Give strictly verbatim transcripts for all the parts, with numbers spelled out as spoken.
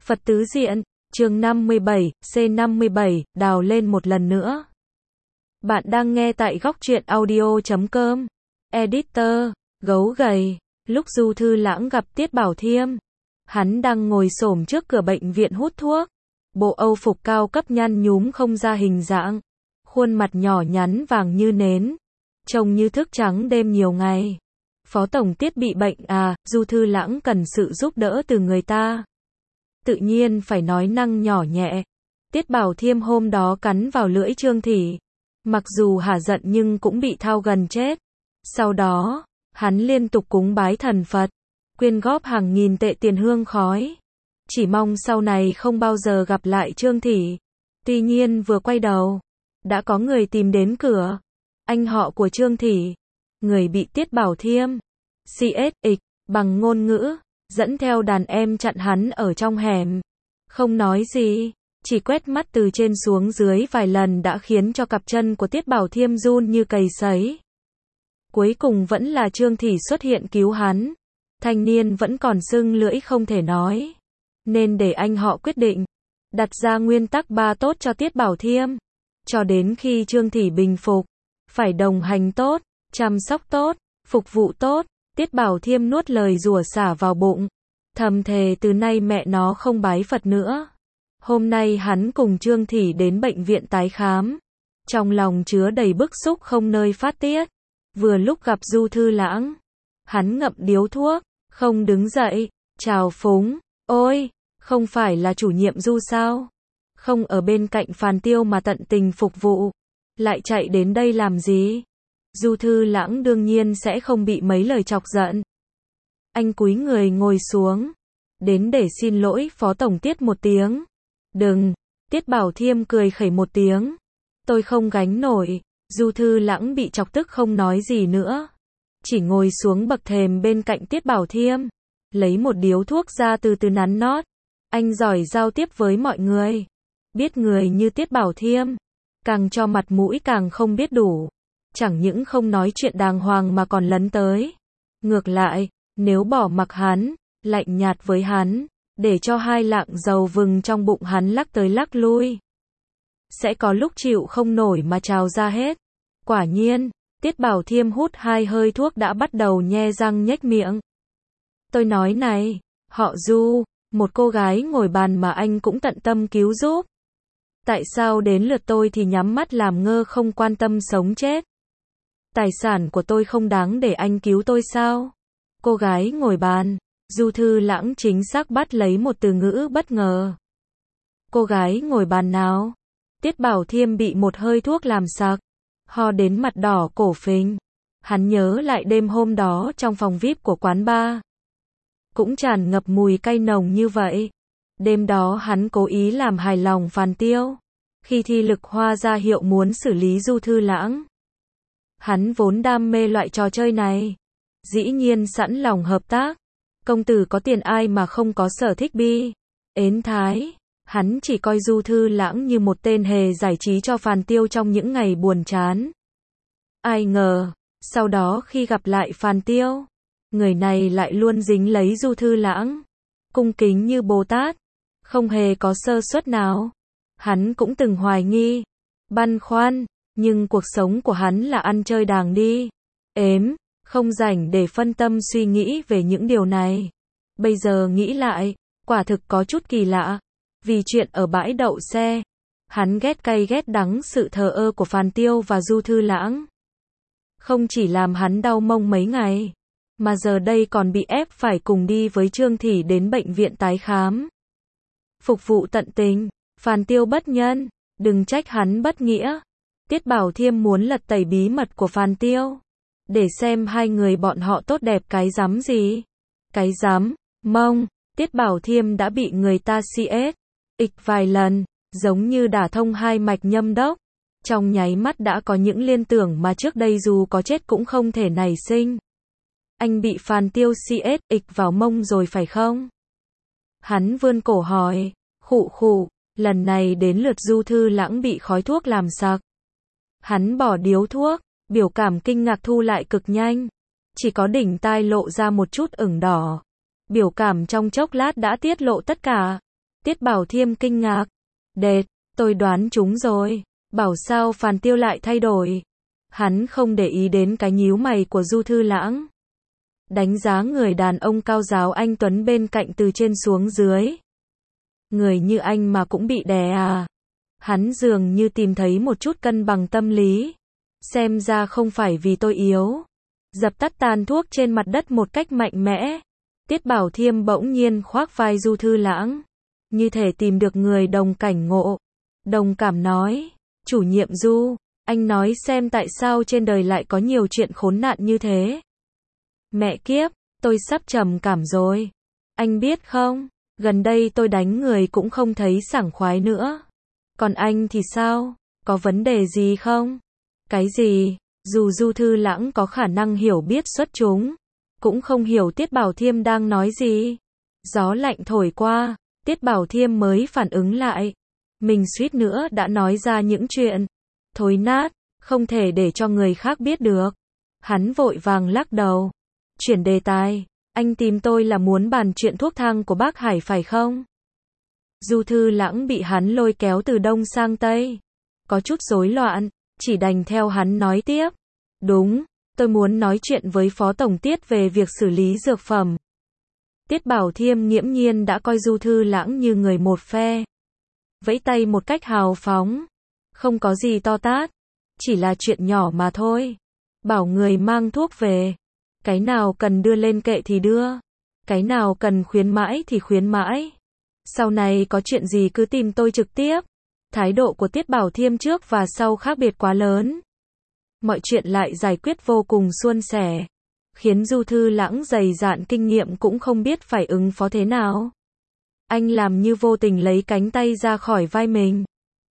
Phật tứ diện, chương năm mươi bảy, C năm mươi bảy, đào lên một lần nữa. Bạn đang nghe tại góc truyện audio chấm com. Editor, gấu gầy. Lúc Du Thư Lãng gặp Tiết Bảo Thiêm, hắn đang ngồi xổm trước cửa bệnh viện hút thuốc. Bộ âu phục cao cấp nhăn nhúm không ra hình dạng. Khuôn mặt nhỏ nhắn vàng như nến. Trông như thức trắng đêm nhiều ngày. Phó Tổng Tiết bị bệnh à, Du Thư Lãng cần sự giúp đỡ từ người ta. Tự nhiên phải nói năng nhỏ nhẹ. Tiết Bảo Thiêm hôm đó cắn vào lưỡi Trương Thị. Mặc dù hả giận nhưng cũng bị thao gần chết. Sau đó, hắn liên tục cúng bái thần Phật, quyên góp hàng nghìn tệ tiền hương khói. Chỉ mong sau này không bao giờ gặp lại Trương Thị. Tuy nhiên vừa quay đầu, đã có người tìm đến cửa. Anh họ của Trương Thị, người bị Tiết Bảo Thiêm xê ét ịch bằng ngôn ngữ, dẫn theo đàn em chặn hắn ở trong hẻm. Không nói gì, chỉ quét mắt từ trên xuống dưới vài lần đã khiến cho cặp chân của Tiết Bảo Thiêm run như cầy sấy. Cuối cùng vẫn là Trương Thị xuất hiện cứu hắn. Thanh niên vẫn còn sưng lưỡi không thể nói. Nên để anh họ quyết định. Đặt ra nguyên tắc ba tốt cho Tiết Bảo Thiêm. Cho đến khi Trương Thị bình phục. Phải đồng hành tốt, chăm sóc tốt, phục vụ tốt. Tiết Bảo Thiêm nuốt lời rủa xả vào bụng. Thầm thề từ nay mẹ nó không bái Phật nữa. Hôm nay hắn cùng Trương Thị đến bệnh viện tái khám. Trong lòng chứa đầy bức xúc không nơi phát tiết. Vừa lúc gặp Du Thư Lãng. Hắn ngậm điếu thuốc, không đứng dậy, chào phúng. Ôi, không phải là chủ nhiệm Du sao? Không ở bên cạnh Phàn Tiêu mà tận tình phục vụ. Lại chạy đến đây làm gì? Du Thư Lãng đương nhiên sẽ không bị mấy lời chọc giận. Anh cúi người ngồi xuống. Đến để xin lỗi Phó Tổng Tiết một tiếng. Đừng, Tiết Bảo Thiêm cười khẩy một tiếng. Tôi không gánh nổi. Du Thư Lãng bị chọc tức không nói gì nữa. Chỉ ngồi xuống bậc thềm bên cạnh Tiết Bảo Thiêm. Lấy một điếu thuốc ra từ từ nắn nót. Anh giỏi giao tiếp với mọi người. Biết người như Tiết Bảo Thiêm. Càng cho mặt mũi càng không biết đủ. Chẳng những không nói chuyện đàng hoàng mà còn lấn tới. Ngược lại, nếu bỏ mặc hắn, lạnh nhạt với hắn, để cho hai lạng dầu vừng trong bụng hắn lắc tới lắc lui. Sẽ có lúc chịu không nổi mà trào ra hết. Quả nhiên, Tiết Bảo Thiêm hút hai hơi thuốc đã bắt đầu nhe răng nhếch miệng. Tôi nói này, họ Du, một cô gái ngồi bàn mà anh cũng tận tâm cứu giúp. Tại sao đến lượt tôi thì nhắm mắt làm ngơ không quan tâm sống chết? Tài sản của tôi không đáng để anh cứu tôi sao? Cô gái ngồi bàn, Du Thư Lãng chính xác bắt lấy một từ ngữ bất ngờ. Cô gái ngồi bàn nào? Tiết Bảo Thiêm bị một hơi thuốc làm sặc, ho đến mặt đỏ cổ phình. Hắn nhớ lại đêm hôm đó trong phòng vi ai pi của quán bar. Cũng tràn ngập mùi cay nồng như vậy. Đêm đó hắn cố ý làm hài lòng Phàn Tiêu. Khi thi lực hoa ra hiệu muốn xử lý Du Thư Lãng. Hắn vốn đam mê loại trò chơi này. Dĩ nhiên sẵn lòng hợp tác. Công tử có tiền ai mà không có sở thích bi. Ến thái. Hắn chỉ coi Du Thư Lãng như một tên hề giải trí cho Phàn Tiêu trong những ngày buồn chán. Ai ngờ, sau đó khi gặp lại Phàn Tiêu, người này lại luôn dính lấy Du Thư Lãng. Cung kính như Bồ Tát. Không hề có sơ suất nào. Hắn cũng từng hoài nghi, băn khoăn, nhưng cuộc sống của hắn là ăn chơi đàng đi. Ếm, không rảnh để phân tâm suy nghĩ về những điều này. Bây giờ nghĩ lại, quả thực có chút kỳ lạ. Vì chuyện ở bãi đậu xe, hắn ghét cay ghét đắng sự thờ ơ của Phàn Tiêu và Du Thư Lãng. Không chỉ làm hắn đau mông mấy ngày, mà giờ đây còn bị ép phải cùng đi với Trương Thị đến bệnh viện tái khám. Phục vụ tận tình, Phàn Tiêu bất nhân, đừng trách hắn bất nghĩa. Tiết Bảo Thiêm muốn lật tẩy bí mật của Phàn Tiêu, để xem hai người bọn họ tốt đẹp cái rắm gì. Cái rắm, mông, Tiết Bảo Thiêm đã bị người ta xê ét ịch vài lần, giống như đả thông hai mạch nhâm đốc. Trong nháy mắt đã có những liên tưởng mà trước đây dù có chết cũng không thể nảy sinh. Anh bị Phàn Tiêu xê ét ịch vào mông rồi phải không? Hắn vươn cổ hỏi, khụ khụ, lần này đến lượt Du Thư Lãng bị khói thuốc làm sặc. Hắn bỏ điếu thuốc, biểu cảm kinh ngạc thu lại cực nhanh. Chỉ có đỉnh tai lộ ra một chút ửng đỏ. Biểu cảm trong chốc lát đã tiết lộ tất cả. Tiết Bảo Thiêm kinh ngạc. Đệt, tôi đoán chúng rồi. Bảo sao Phàn Tiêu lại thay đổi. Hắn không để ý đến cái nhíu mày của Du Thư Lãng. Đánh giá người đàn ông cao giáo anh tuấn bên cạnh từ trên xuống dưới. Người như anh mà cũng bị đè à? Hắn dường như tìm thấy một chút cân bằng tâm lý. Xem ra không phải vì tôi yếu. Dập tắt tàn thuốc trên mặt đất một cách mạnh mẽ. Tiết Bảo Thiêm bỗng nhiên khoác vai Du Thư Lãng. Như thể tìm được người đồng cảnh ngộ. Đồng cảm nói. Chủ nhiệm Du, anh nói xem tại sao trên đời lại có nhiều chuyện khốn nạn như thế. Mẹ kiếp, tôi sắp trầm cảm rồi. Anh biết không, gần đây tôi đánh người cũng không thấy sảng khoái nữa. Còn anh thì sao, có vấn đề gì không? Cái gì? Dù Du Thư Lãng có khả năng hiểu biết xuất chúng, cũng không hiểu Tiết Bảo Thiêm đang nói gì. Gió lạnh thổi qua, Tiết Bảo Thiêm mới phản ứng lại. Mình suýt nữa đã nói ra những chuyện thối nát, không thể để cho người khác biết được. Hắn vội vàng lắc đầu. Chuyển đề tài, anh tìm tôi là muốn bàn chuyện thuốc thang của bác Hải phải không? Du Thư Lãng bị hắn lôi kéo từ đông sang tây. Có chút rối loạn, chỉ đành theo hắn nói tiếp. Đúng, tôi muốn nói chuyện với Phó Tổng Tiết về việc xử lý dược phẩm. Tiết Bảo Thiêm nghiễm nhiên đã coi Du Thư Lãng như người một phe. Vẫy tay một cách hào phóng. Không có gì to tát. Chỉ là chuyện nhỏ mà thôi. Bảo người mang thuốc về. Cái nào cần đưa lên kệ thì đưa. Cái nào cần khuyến mãi thì khuyến mãi. Sau này có chuyện gì cứ tìm tôi trực tiếp. Thái độ của Tiết Bảo Thiêm trước và sau khác biệt quá lớn. Mọi chuyện lại giải quyết vô cùng suôn sẻ. Khiến Du Thư Lãng dày dạn kinh nghiệm cũng không biết phải ứng phó thế nào. Anh làm như vô tình lấy cánh tay ra khỏi vai mình.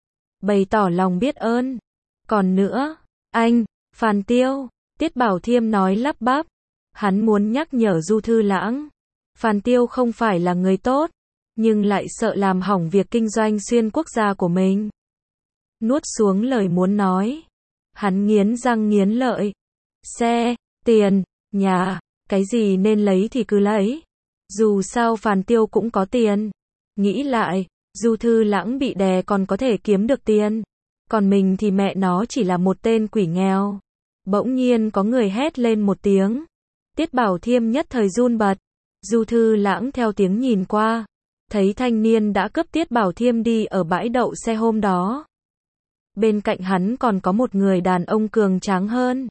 Bày tỏ lòng biết ơn. Còn nữa, anh, Phàn Tiêu, Tiết Bảo Thiêm nói lắp bắp. Hắn muốn nhắc nhở Du Thư Lãng. Phàn Tiêu không phải là người tốt, nhưng lại sợ làm hỏng việc kinh doanh xuyên quốc gia của mình. Nuốt xuống lời muốn nói. Hắn nghiến răng nghiến lợi. Xe, tiền, nhà, cái gì nên lấy thì cứ lấy. Dù sao Phàn Tiêu cũng có tiền. Nghĩ lại, Du Thư Lãng bị đè còn có thể kiếm được tiền. Còn mình thì mẹ nó chỉ là một tên quỷ nghèo. Bỗng nhiên có người hét lên một tiếng. Tiết Bảo Thiêm nhất thời run bật. Du Thư Lãng theo tiếng nhìn qua. Thấy thanh niên đã cướp Tiết Bảo Thiêm đi ở bãi đậu xe hôm đó. Bên cạnh hắn còn có một người đàn ông cường tráng hơn.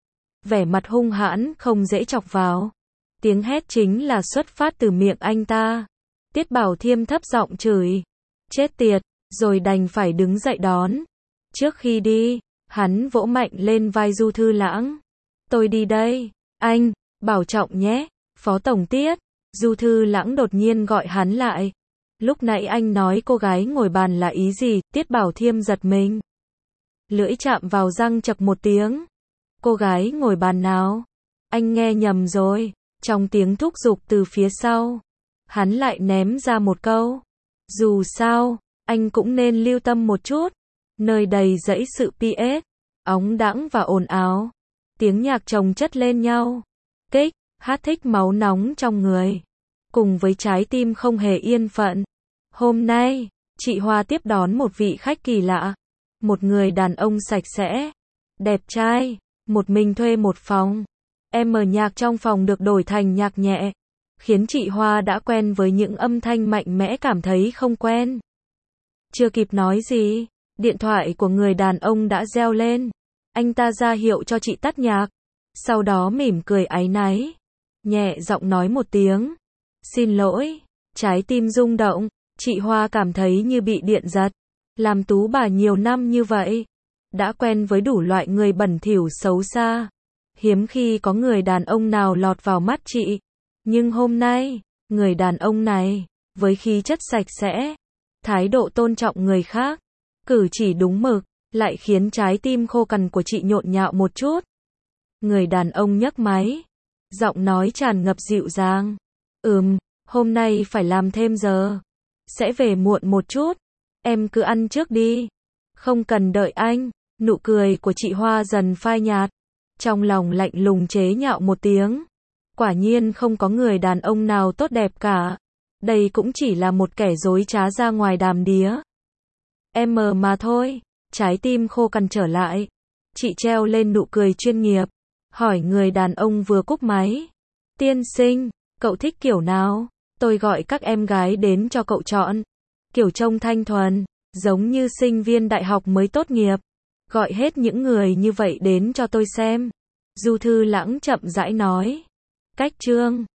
Vẻ mặt hung hãn, không dễ chọc vào. Tiếng hét chính là xuất phát từ miệng anh ta. Tiết Bảo Thiêm thấp giọng chửi. Chết tiệt, rồi đành phải đứng dậy đón. Trước khi đi, hắn vỗ mạnh lên vai Du Thư Lãng. Tôi đi đây, anh, bảo trọng nhé, Phó Tổng Tiết. Du Thư Lãng đột nhiên gọi hắn lại. Lúc nãy anh nói cô gái ngồi bàn là ý gì? Tiết Bảo Thiêm giật mình. Lưỡi chạm vào răng chậc một tiếng. Cô gái ngồi bàn nào? Anh nghe nhầm rồi. Trong tiếng thúc giục từ phía sau, hắn lại ném ra một câu. Dù sao, anh cũng nên lưu tâm một chút. Nơi đầy dẫy sự pi ét, óng đãng và ồn ào. Tiếng nhạc chồng chất lên nhau. Kích, hát thích máu nóng trong người. Cùng với trái tim không hề yên phận. Hôm nay, chị Hoa tiếp đón một vị khách kỳ lạ. Một người đàn ông sạch sẽ, đẹp trai, một mình thuê một phòng. Em mở nhạc trong phòng được đổi thành nhạc nhẹ, khiến chị Hoa đã quen với những âm thanh mạnh mẽ cảm thấy không quen. Chưa kịp nói gì, điện thoại của người đàn ông đã reo lên. Anh ta ra hiệu cho chị tắt nhạc, sau đó mỉm cười áy náy, nhẹ giọng nói một tiếng. Xin lỗi, trái tim rung động, chị Hoa cảm thấy như bị điện giật. Làm tú bà nhiều năm như vậy, đã quen với đủ loại người bẩn thỉu xấu xa. Hiếm khi có người đàn ông nào lọt vào mắt chị. Nhưng hôm nay, người đàn ông này, với khí chất sạch sẽ, thái độ tôn trọng người khác, cử chỉ đúng mực, lại khiến trái tim khô cằn của chị nhộn nhạo một chút. Người đàn ông nhấc máy, giọng nói tràn ngập dịu dàng. Ừm, hôm nay phải làm thêm giờ. Sẽ về muộn một chút. Em cứ ăn trước đi. Không cần đợi anh. Nụ cười của chị Hoa dần phai nhạt. Trong lòng lạnh lùng chế nhạo một tiếng. Quả nhiên không có người đàn ông nào tốt đẹp cả. Đây cũng chỉ là một kẻ dối trá ra ngoài đàm đía. Em mà thôi. Trái tim khô cằn trở lại. Chị treo lên nụ cười chuyên nghiệp. Hỏi người đàn ông vừa cúp máy. Tiên sinh, cậu thích kiểu nào? Tôi gọi các em gái đến cho cậu chọn. Kiểu trông thanh thuần, giống như sinh viên đại học mới tốt nghiệp. Gọi hết những người như vậy đến cho tôi xem. Du Thư Lãng chậm rãi nói. Cách chương